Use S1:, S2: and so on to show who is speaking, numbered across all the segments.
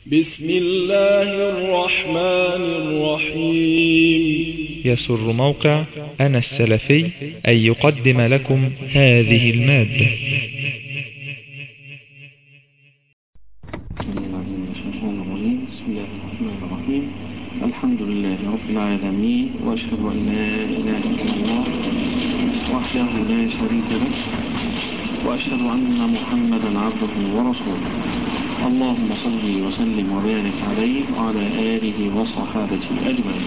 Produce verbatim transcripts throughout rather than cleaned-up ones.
S1: بسم الله الرحمن الرحيم.
S2: يسر موقع أنا السلفي أن يقدم لكم هذه المادة.
S3: بسم الله الرحمن الرحيم. الحمد لله رب العالمين، وأشهد أن لا إله إلا الله وحده لا شريك له، وأشهد أن محمدا عبده ورسوله. اللهم صل وسلم وبارك عليه وعلى آله وصحابته أجمعين.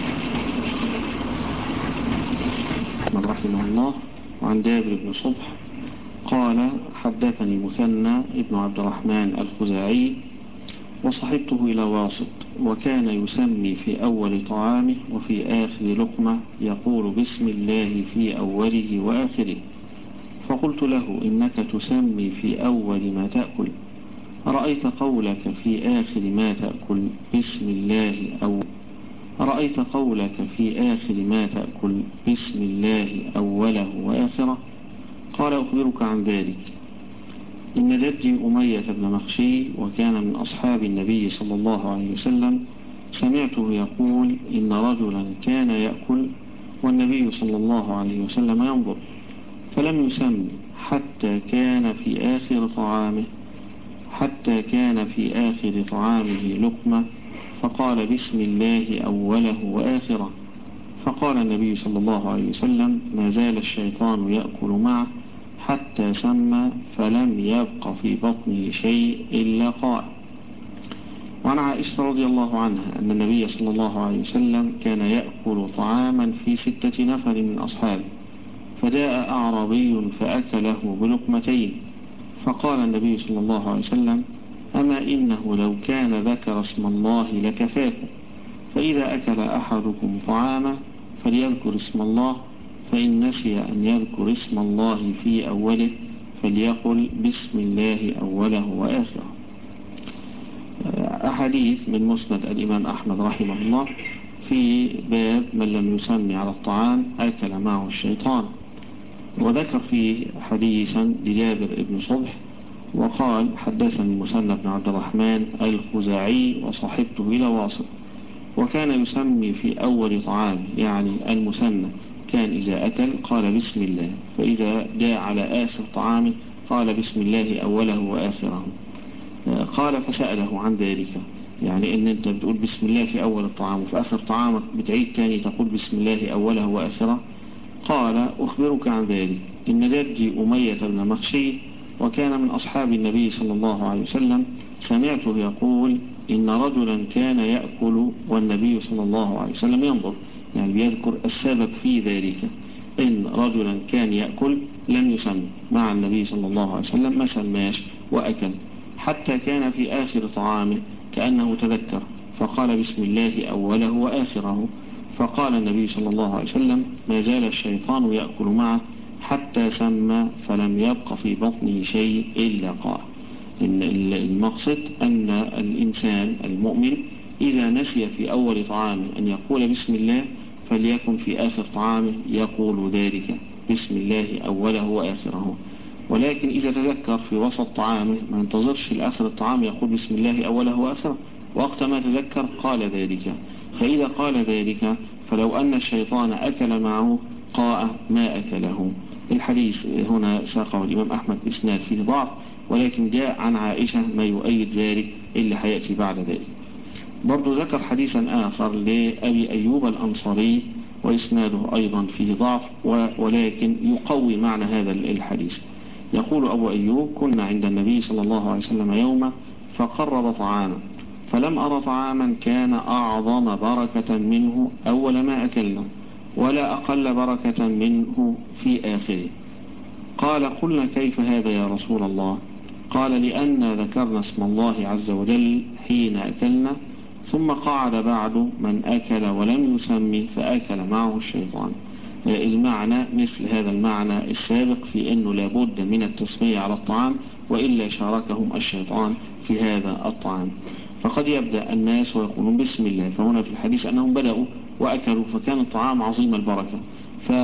S3: من رحمه الله. وعن جابر بن صبح قال: حدثني مثنى ابن عبد الرحمن الخزاعي وصحبته إلى واسط، وكان يسمي في أول طعامه وفي آخر لقمة يقول بسم الله في أوله وآخره، فقلت له: إنك تسمي في أول ما تأكل، رأيت قولك في آخر ما تأكل بسم الله أو رأيت قولك في آخر ما تأكل بسم الله أوله وآخره؟ قال: أخبرك عن ذلك. إن جدي أمية بن مخشي، وكان من أصحاب النبي صلى الله عليه وسلم، سمعته يقول: إن رجلا كان يأكل والنبي صلى الله عليه وسلم ينظر، فلم يسمي حتى كان في آخر طعامه حتى كان في آخر طعامه لقمة، فقال بسم الله أوله وآخره، فقال النبي صلى الله عليه وسلم: ما زال الشيطان يأكل معه حتى سمى فلم يبق في بطنه شيء إلا قال. وعن عائشة رضي الله عنها أن النبي صلى الله عليه وسلم كان يأكل طعاما في ستة نفر من أصحابه، فجاء أعرابي فأكله بلقمتين، فقال النبي صلى الله عليه وسلم: أما إنه لو كان ذكر اسم الله لكفاكم، فإذا أكل أحدكم طعاما فليذكر اسم الله، فإن نسي أن يذكر اسم الله في أوله فليقل بسم الله أوله وآخره. أحاديث من مسند الإمام أحمد رحمه الله في باب من لم يسمي على الطعام أكل معه الشيطان، وذكر فيه حديثا لجابر بن صبح وقال: حدثني مثنى بن عبد الرحمن الخزاعي وصحبته إلى واسط، وكان يسمي في أول طعام، يعني المثنى كان إذا أكل قال بسم الله، فإذا جاء على آخر طعامه قال بسم الله أوله وآخره. قال: فسأله عن ذلك، يعني إن أنت بتقول بسم الله في أول الطعام وفي آخر طعامك بتعيد تاني تقول بسم الله أوله وآخره؟ قال: أخبرك عن ذلك. إن جدي أمية بن مخشي، وكان من أصحاب النبي صلى الله عليه وسلم، سمعته يقول: إن رجلا كان يأكل والنبي صلى الله عليه وسلم ينظر، يعني بيذكر السبب في ذلك. إن رجلا كان يأكل لم يسمي مع النبي صلى الله عليه وسلم، ما سماش وأكل حتى كان في آخر طعامه كأنه تذكر فقال بسم الله أوله وآخره، فقال النبي صلى الله عليه وسلم: ما زال الشيطان يأكل معه حتى سمى فلم يبق في بطنه شيء إلا قال. المقصد أن الإنسان المؤمن إذا نسي في أول طعامه أن يقول بسم الله فليكن في آخر طعامه يقول ذلك بسم الله أوله وآخره، ولكن إذا تذكر في وسط طعامه ما ينتظرش لآخر الطعام يقول بسم الله أوله وآخره، وقت ما تذكر قال ذلك. فإذا قال ذلك فلو أن الشيطان أكل معه قاء ما أكله. الحديث هنا ساقه الإمام أحمد بإسناد فيه ضعف، ولكن جاء عن عائشة ما يؤيد ذلك اللي حيأتي بعد ذلك. برضو ذكر حديثا آخر لأبي أيوب الأنصاري وإسناده أيضا فيه ضعف، ولكن يقوي معنى هذا الحديث. يقول أبو أيوب: كنا عند النبي صلى الله عليه وسلم يوما فقرب طعاما، فلم أرى طعاما كان أعظم بركة منه أول ما أكلنا، ولا أقل بركة منه في آخره. قال: قلنا: كيف هذا يا رسول الله؟ قال: لأن ذكرنا اسم الله عز وجل حين أكلنا، ثم قعد بعد من أكل ولم يسمي فأكل معه الشيطان. المعنى مثل هذا المعنى السابق في أنه لابد من التسمية على الطعام، وإلا شاركهم الشيطان في هذا الطعام. فقد يبدأ الناس ويقولون بسم الله، فهنا في الحديث أنهم بدأوا وأكلوا فكان الطعام عظيم البركة،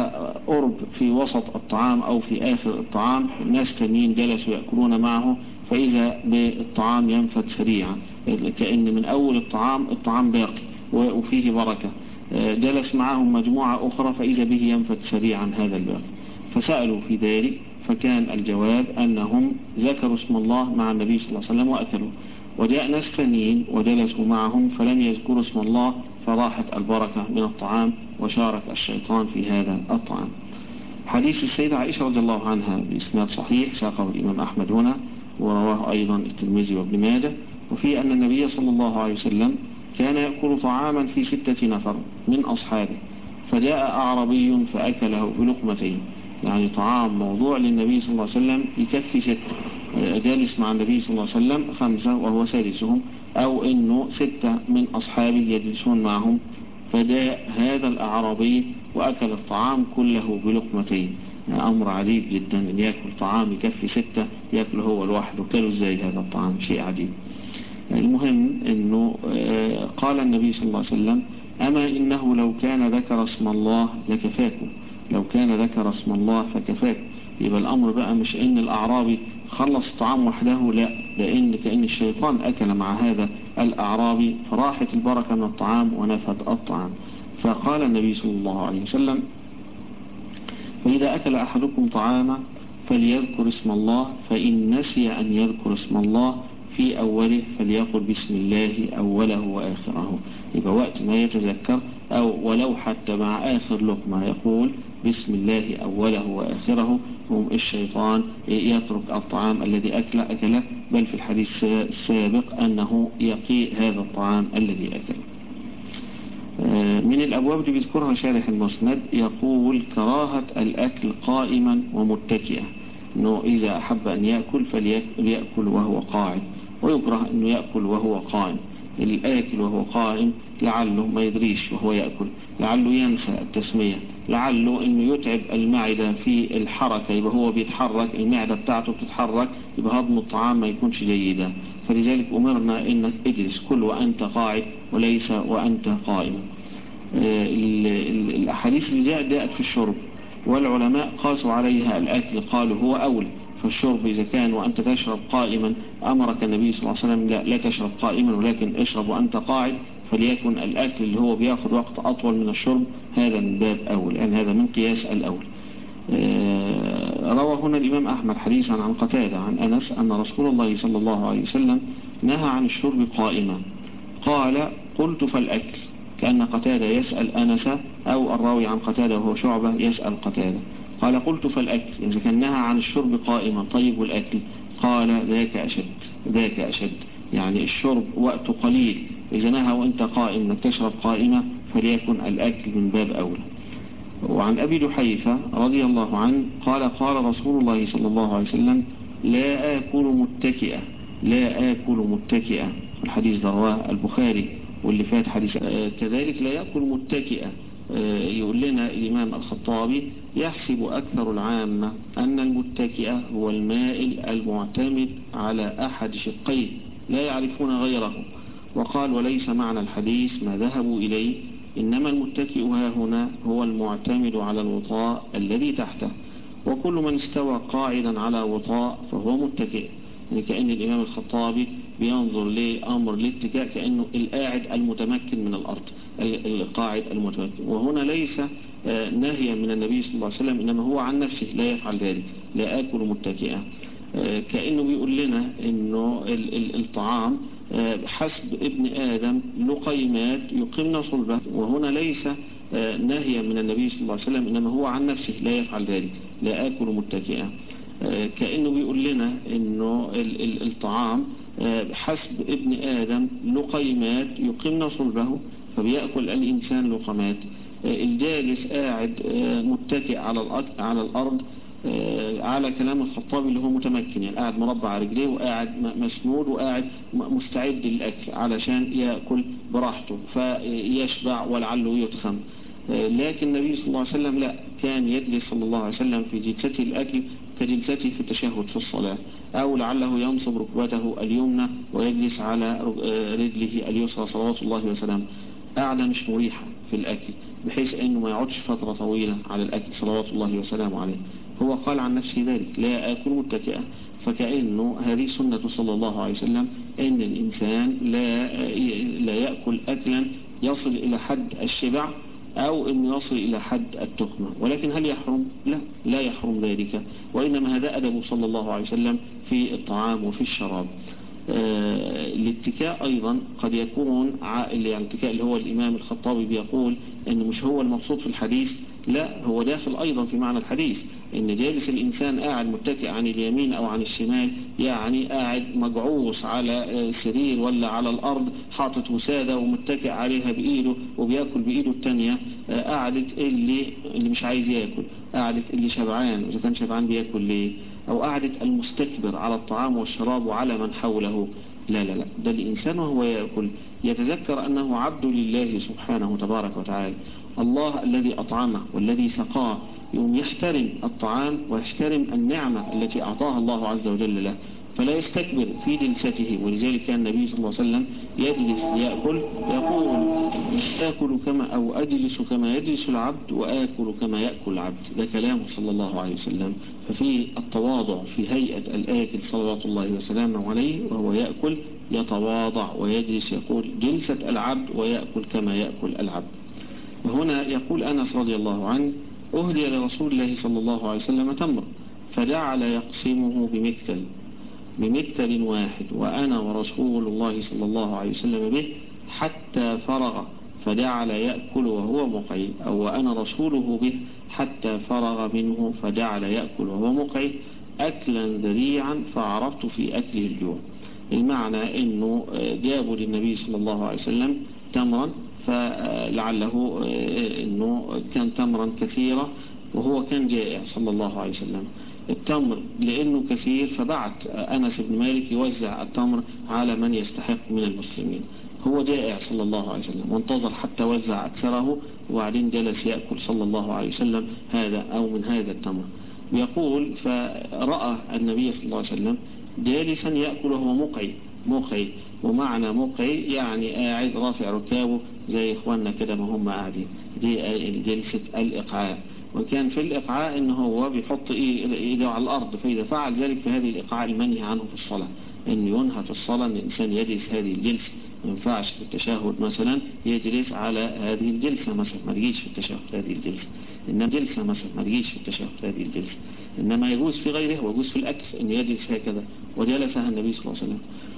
S3: فأرب في وسط الطعام أو في آخر الطعام ناس تانيين جلسوا يأكلون معه فإذا بالطعام ينفد سريعا، كأن من أول الطعام الطعام باقي وفيه بركة. جلس معهم مجموعة أخرى فإذا به ينفد سريعا هذا الباقي، فسألوا في ذلك، فكان الجواب أنهم ذكروا اسم الله مع النبي صلى الله عليه وسلم وأكلوا. وجاء ناس ثانيين وجلسوا معهم فلم يذكروا اسم الله، فراحت البركة من الطعام وشارك الشيطان في هذا الطعام. حديث السيدة عائشة رضي الله عنها بإسناد صحيح ساقه الإمام أحمد هنا، ورواه أيضا الترمذي وابن ماجه، وفي أن النبي صلى الله عليه وسلم كان يأكل طعاما في ستة نفر من أصحابه، فجاء أعربي فأكله بلقمتين، يعني طعام موضوع للنبي صلى الله عليه وسلم يكفي ستة، جالس مع النبي صلى الله عليه وسلم خمسة وهو سادسهم، أو إنه ستة من أصحابه يجلسون معهم، فجاء هذا الأعرابي وأكل الطعام كله بلقمتين. أمر عجيب جدا أن يأكل طعام يكفي ستة يأكل هو لوحده، كله ازاي هذا الطعام؟ شيء عجيب. المهم أنه قال النبي صلى الله عليه وسلم: أما إنه لو كان ذكر اسم الله لكفاكم، لو كان ذكر اسم الله فكفاكم. يبقى الأمر بقى مش إن الأعرابي خلص طعام وحده، لا، لأن كأن الشيطان أكل مع هذا الأعرابي فراحت البركة من الطعام ونفد الطعام. فقال النبي صلى الله عليه وسلم: فإذا أكل أحدكم طعاما فليذكر اسم الله، فإن نسي أن يذكر اسم الله في أوله فليقل بسم الله أوله وآخره. يبقى وقت ما يتذكر أو ولو حتى مع آخر لقمة يقول بسم الله أوله وآخره، هم الشيطان يترك الطعام الذي أكل أكله، بل في الحديث السابق أنه يقي هذا الطعام الذي أكله. من الأبواب اللي بيذكرها شارح المسند يقول: كراهة الأكل قائما ومتكئا، أنه إذا أحب أن يأكل فليأكل وهو قاعد، ويكره أنه يأكل وهو قائم. الآكل وهو قائم لعله ما يدريش وهو يأكل، لعله ينسى التسمية، لعله أنه يتعب المعدة في الحركة، يبقى هو بيتحرك المعدة بتاعته بتتحرك، يبقى هضم الطعام ما يكونش جيدا. فلذلك أمرنا أنك اجلس كل وأنت قاعد وليس وأنت قائم. الأحاديث اللي جاءت جاءت في الشرب، والعلماء قاسوا عليها الأكل، قالوا هو أولى. فالشرب إذا كان وأنت تشرب قائما أمرك النبي صلى الله عليه وسلم لا, لا تشرب قائما ولكن اشرب وأنت قاعد، فليكن الأكل اللي هو بياخد وقت أطول من الشرب هذا من باب أول، يعني هذا من قياس الأول. روى هنا الإمام أحمد حديثا عن قتادة عن أنس أن رسول الله صلى الله عليه وسلم نهى عن الشرب قائما، قال: قلت فالأكل، كأن قتادة يسأل أنس، أو الراوي عن قتادة وهو شعبة يسأل قتادة، قال: قلت فالأكل، إذا كان نهى عن الشرب قائما، طيب والأكل؟ قال: ذاك أشد، ذاك أشد، يعني الشرب وقت قليل، إذا نهى وأنت قائم أنك تشرب قائمة فليكن الأكل من باب أولى. وعن أبي جحيفة رضي الله عنه قال: قال رسول الله صلى الله عليه وسلم: لا آكل متكئا، لا آكل متكئا. الحديث رواه البخاري، واللي فات حديث آه كذلك لا يأكل متكئا. آه يقول لنا الإمام الخطابي: يحسب أكثر العامة أن المتكئ هو المائل المعتمد على أحد شقيه لا يعرفون غيره، وقال: وليس معنى الحديث ما ذهبوا إليه، إنما المتكئ ها هنا هو المعتمد على الوطاء الذي تحته، وكل من استوى قاعدا على وطاء فهو متكئ. يعني كأن الإمام الخطابي بينظر لأمر الاتكاء كأنه القاعد المتمكن من الأرض، القاعد المتمكن، وهنا ليس نهيا من النبي صلى الله عليه وسلم، إنما هو عن نفسه لا يفعل ذلك، لا آكل متكئا. كأنه بيقول لنا إنه الطعام حسب ابن آدم لقيمات يقمن صلبه، وهنا ليس نهيا من النبي صلى الله عليه وسلم، إنما هو عن نفسه لا يفعل ذلك، لا آكل متكئا. كأنه بيقول لنا إنه الطعام حسب ابن آدم لقيمات يقمن صلبه، فبيأكل الإنسان لقمات. الجالس قاعد متكئ على على الأرض على كلام الخطابي اللي هو متمكن، يعني قاعد مربع على رجليه وقاعد مسنود وقاعد مستعد للأكل علشان يأكل براحته فيشبع ولعله يتخن. لكن النبي صلى الله عليه وسلم لا، كان يجلس صلى الله عليه وسلم في جلسته الأكل كجلسته في التشهد في الصلاة، أو لعله ينصب ركبته اليمنى ويجلس على رجله اليسرى صلوات الله وسلامه، قاعدة مش مريحة في الأكل، بحيث أنه ما يقعدش فترة طويلة على الأكل صلوات الله وسلامه عليه. هو قال عن نفسه ذلك لا آكل متكئا، فكأنه هذه سنة صلى الله عليه وسلم أن الإنسان لا لا يأكل أكلا يصل إلى حد الشبع أو أن يصل إلى حد التخمة. ولكن هل يحرم؟ لا لا يحرم ذلك، وإنما هذا أدب صلى الله عليه وسلم في الطعام وفي الشراب. آه الاتكاء أيضا قد يكون الاتكاء اللي هو الإمام الخطابي بيقول أنه مش هو المقصود في الحديث، لا هو داخل أيضا في معنى الحديث، إن جالس الإنسان قاعد متكئ عن اليمين أو عن الشمال، يعني قاعد مجعوص على سرير ولا على الأرض حاطط وسادة ومتكئ عليها بإيده وبيأكل بإيده التانية، قاعدة اللي اللي مش عايز يأكل، قاعدة اللي شبعان، إذا كان شبعان بيأكل ليه، أو قاعدة المستكبر على الطعام والشراب وعلى من حوله. لا لا لا، ده الإنسان وهو يأكل يتذكر أنه عبد لله سبحانه تبارك وتعالى، الله الذي أطعمه والذي سقاه، يوم يحترم الطعام ويحترم النعمة التي أعطاها الله عز وجل له، فلا يستكبر في جلسته. ولذلك كان النبي صلى الله عليه وسلم يجلس يأكل يقول آكل كما أو أجلس كما يجلس العبد وآكل كما يأكل العبد، ده كلامه صلى الله عليه وسلم. ففي التواضع في هيئة الآكل صلوات الله وسلامه عليه وهو يأكل يتواضع ويجلس يقول جلسة العبد ويأكل كما يأكل العبد. وهنا يقول أنس رضي الله عنه أهدي لرسول الله صلى الله عليه وسلم تمر فجعل يقسمه بمكتل بمكتل واحد وأنا ورسول الله صلى الله عليه وسلم به حتى فرغ فجعل يأكل وهو مقيم، أو وأنا رسوله به حتى فرغ منه فجعل يأكل وهو مقيم أكلا ذريعا فعرفت في أكله الجوع. المعنى أنه جابوا للنبي صلى الله عليه وسلم تمرا فلعله أنه كان تمرا كثيرا وهو كان جائع صلى الله عليه وسلم. التمر لأنه كثير فبعت أنس بن مالك يوزع التمر على من يستحق من المسلمين. هو جائع صلى الله عليه وسلم وانتظر حتى وزع أكثره وبعدين جلس يأكل صلى الله عليه وسلم هذا أو من هذا التمر. يقول فرأى النبي صلى الله عليه وسلم جالسا يأكل وهو مقعي مقعي ومعنى مقعي يعني قاعد رافع ركابه زي إخواننا كده ما هم قاعدين، دي جلسة الإقعاء. وكان في الإقعاء إن هو بيحط إيده على الأرض، فإذا فعل ذلك في هذه الإقعاء المنهي عنه في الصلاة، إن ينهى في الصلاة إن الإنسان يجلس هذه الجلسة. ما ينفعش في التشهد مثلا يجلس على هذه الجلسة مثلا، ما تجيش في التشهد هذه الجلسة، إنما جلسة مثلا ما تجيش في التشهد هذه الجلسة، إنما يجوز في غيره ويجوز في الأكل إن يجلس هكذا، وجلسها النبي صلى الله عليه وسلم.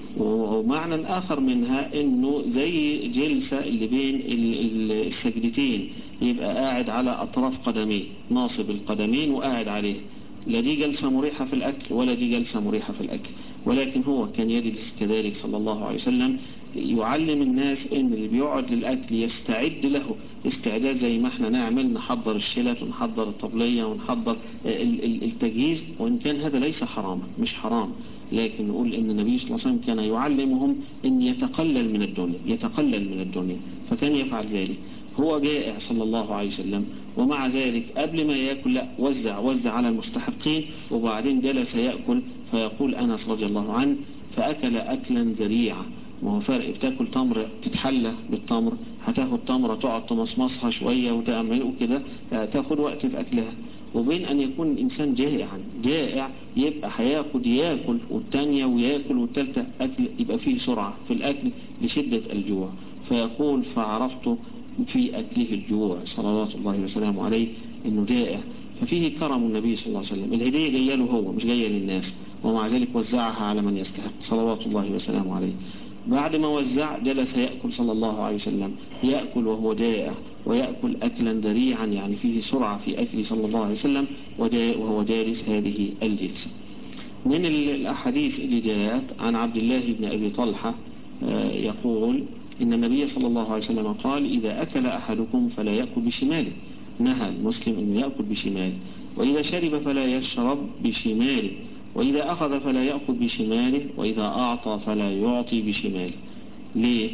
S3: ومعنى آخر منها إنه زي جلسة اللي بين السجدتين، يبقى قاعد على أطراف قدميه، ناصب القدمين وقاعد عليه، لا دي جلسة مريحة في الأكل ولا دي جلسة مريحة في الأكل. ولكن هو كان يجلس كذلك صلى الله عليه وسلم يعلم الناس ان اللي بيقعد للأكل يستعد له استعداد زي ما احنا نعمل، نحضر الشلت ونحضر الطبلية ونحضر التجهيز، وإن كان هذا ليس حراما مش حرام، لكن نقول ان النبي صلى الله عليه وسلم كان يعلمهم ان يتقلل من الدنيا يتقلل من الدنيا فكان يفعل ذلك. هو جائع صلى الله عليه وسلم ومع ذلك قبل ما يأكل لا وزع وزع على المستحقين وبعدين جلس يأكل. فيقول أنس رضي الله عنه فأكل أكلا ذريعا. وهو فرق بتاكل تمر تتحلى بالتمر، هتاخد تمرة تقعد تمصمصها شوية وتعمل كده تاخد وقت في أكلها، وبين أن يكون الإنسان جائعا جائع يبقى هياخد ياكل والتانية وياكل والتالتة أكل، يبقى فيه سرعة في الأكل لشدة الجوع. فيقول فعرفت في أكله الجوع صلوات الله وسلامه عليه إنه جائع. ففيه كرم النبي صلى الله عليه وسلم، الهدية جاية له هو مش جاية للناس، ومع ذلك وزعها على من يستحق صلوات الله وسلامه عليه. بعد ما وزع جلس يأكل صلى الله عليه وسلم، يأكل وهو جائع ويأكل أكلا ذريعا يعني فيه سرعة في أكل صلى الله عليه وسلم وهو جالس هذه الجلسة. من الأحاديث اللي جاءت عن عبد الله بن أبي طلحة يقول إن النبي صلى الله عليه وسلم قال إذا أكل أحدكم فلا يأكل بشماله، نهى المسلم أن يأكل بشماله، وإذا شرب فلا يشرب بشماله، وإذا أخذ فلا يأخذ بشماله، وإذا أعطى فلا يعطي بشماله. ليه؟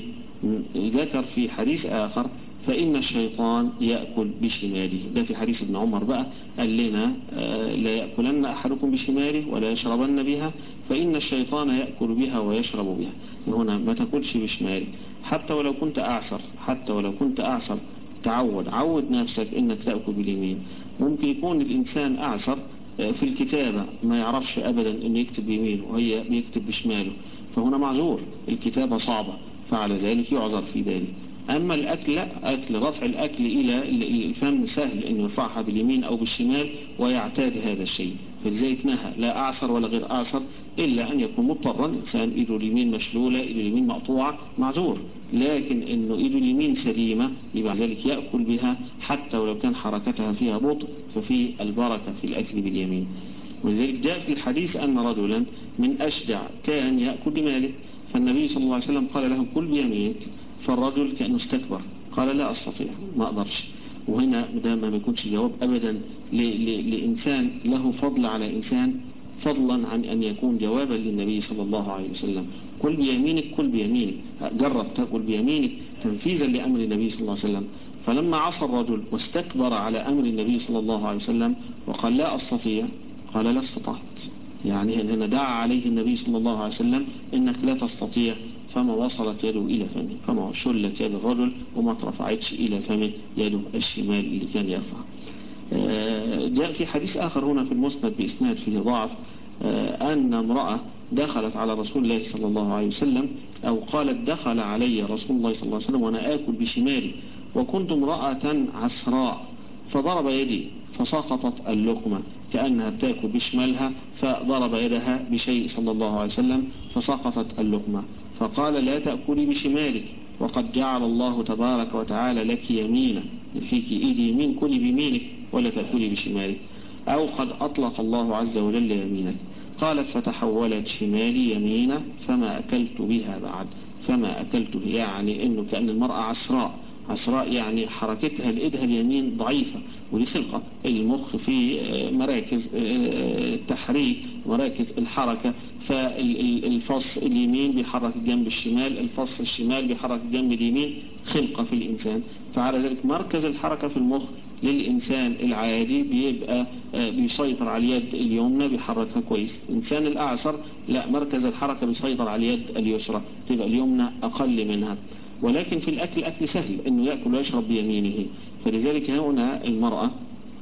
S3: ذكر في حديث آخر فإن الشيطان يأكل بشماله، ده في حديث ابن عمر بقى قال لنا آه لا يأكلن أحدكم بشماله ولا يشربن بها فإن الشيطان يأكل بها ويشرب بها. هنا ما تأكلش بشمالك حتى ولو كنت أعسر حتى ولو كنت أعسر تعود عود نفسك إنك تأكل باليمين. ممكن يكون الإنسان أعسر في الكتابة ما يعرفش أبدا أنه يكتب بيمينه وهي بيكتب بشماله، فهنا معذور، الكتابة صعبة، فعلى ذلك يعذر في ذلك. أما الأكل لا، أكل رفع الأكل إلى الفم سهل أن يرفعها باليمين أو بالشمال ويعتاد هذا الشيء، فلذلك نهى لا أعصر ولا غير أعصر، إلا أن يكون مضطرا، إنسان إيده اليمين مشلولة، إيده اليمين مقطوعة، معذور. لكن إنه إيده اليمين سليمة يبقى ذلك يأكل بها حتى ولو كان حركتها فيها بطء، ففي البركة في الأكل باليمين. ولذلك جاء في الحديث أن رجلا من أشجع كان يأكل بماله، فالنبي صلى الله عليه وسلم قال له كل بيمينك، فالرجل كأنه استكبر قال لا أستطيع، ما أقدرش. وهنا ده ما يكونش جواب أبدا لإنسان له فضل على إنسان، فضلا عن أن يكون جوابا للنبي صلى الله عليه وسلم. كل بيمينك كل بيمينك، جرب تأكل بيمينك تنفيذا لأمر النبي صلى الله عليه وسلم. فلما عصى الرجل واستكبر على أمر النبي صلى الله عليه وسلم وقال لا أستطيع، قال لا استطعت، يعني هنا دعا عليه النبي صلى الله عليه وسلم إنك لا تستطيع، فما وصلت يده إلى فمه، فما شلت يد الرجل وما ترفعتش إلى فمه يده الشمال اللي كان يرفع. جاء في حديث آخر هنا في المسند بإسناد فيه ضعف، أن امرأة دخلت على رسول الله صلى الله عليه وسلم، أو قالت دخل علي رسول الله صلى الله عليه وسلم وأنا آكل بشمالي وكنت امرأة عسراء، فضرب يدي فسقطت اللقمة كأنها بتاكل بشمالها، فضرب يدها بشيء صلى الله عليه وسلم فسقطت اللقمة، فقال لا تأكلي بشمالك وقد جعل الله تبارك وتعالى لك يمينا، فيك إيدي يمين كلي بيمينك ولا تأكلي بشمالك، أو قد أطلق الله عز وجل يمينك. قالت فتحولت شمالي يمينا فما أكلت بها بعد، فما أكلت بها، يعني إنه كأن المرأة عسراء، عسراء يعني حركتها لإيدها اليمين ضعيفة، ودي خلقة المخ في مراكز التحريك مراكز الحركة، فالفص اليمين بيحرك الجنب الشمال، الفص الشمال بيحرك الجنب اليمين، خلقة في الإنسان. فعلى ذلك مركز الحركة في المخ للإنسان العادي بيبقى بيسيطر على اليد اليمنى بيحركها كويس، الإنسان الأعسر لا، مركز الحركة بيسيطر على اليد اليسرى تبقى اليمنى أقل منها. ولكن في الأكل أكل سهل إنه يأكل ويشرب بيمينه، فلذلك هنا المرأة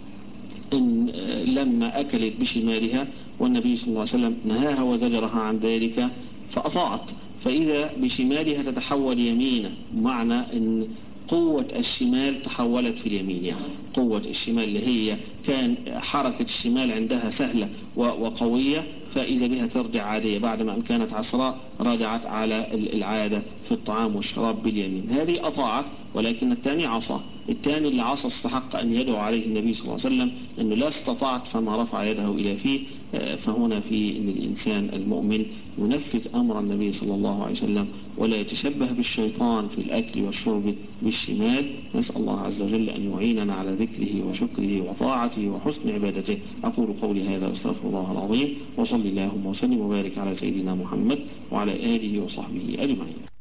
S3: إن لما أكلت بشمالها والنبي صلى الله عليه وسلم نهاها وزجرها عن ذلك فأطاعت، فإذا بشمالها تتحول يمينا، معنى إن قوة الشمال تحولت في اليمين، يعني قوة الشمال اللي هي كان حركة الشمال عندها سهلة وقوية، فإذا بها ترجع عادية، بعدما أن كانت عسراء رجعت على العادة في الطعام والشراب باليمين. هذه أطاعت، ولكن الثاني عصى، الثاني اللي عصى استحق أن يدعو عليه النبي صلى الله عليه وسلم أنه لا استطعت، فما رفع يده إلى فيه. فهنا في أن الإنسان المؤمن ينفذ أمر النبي صلى الله عليه وسلم ولا يتشبه بالشيطان في الأكل والشرب بالشمال. نسأل الله عز وجل أن يعيننا على ذكره وشكره وطاعته وحسن عبادته. أقول قولي هذا واستغفر الله العظيم، وصلي اللهم وسلم وبارك على سيدنا محمد وعلى آله وصحبه أجمعين.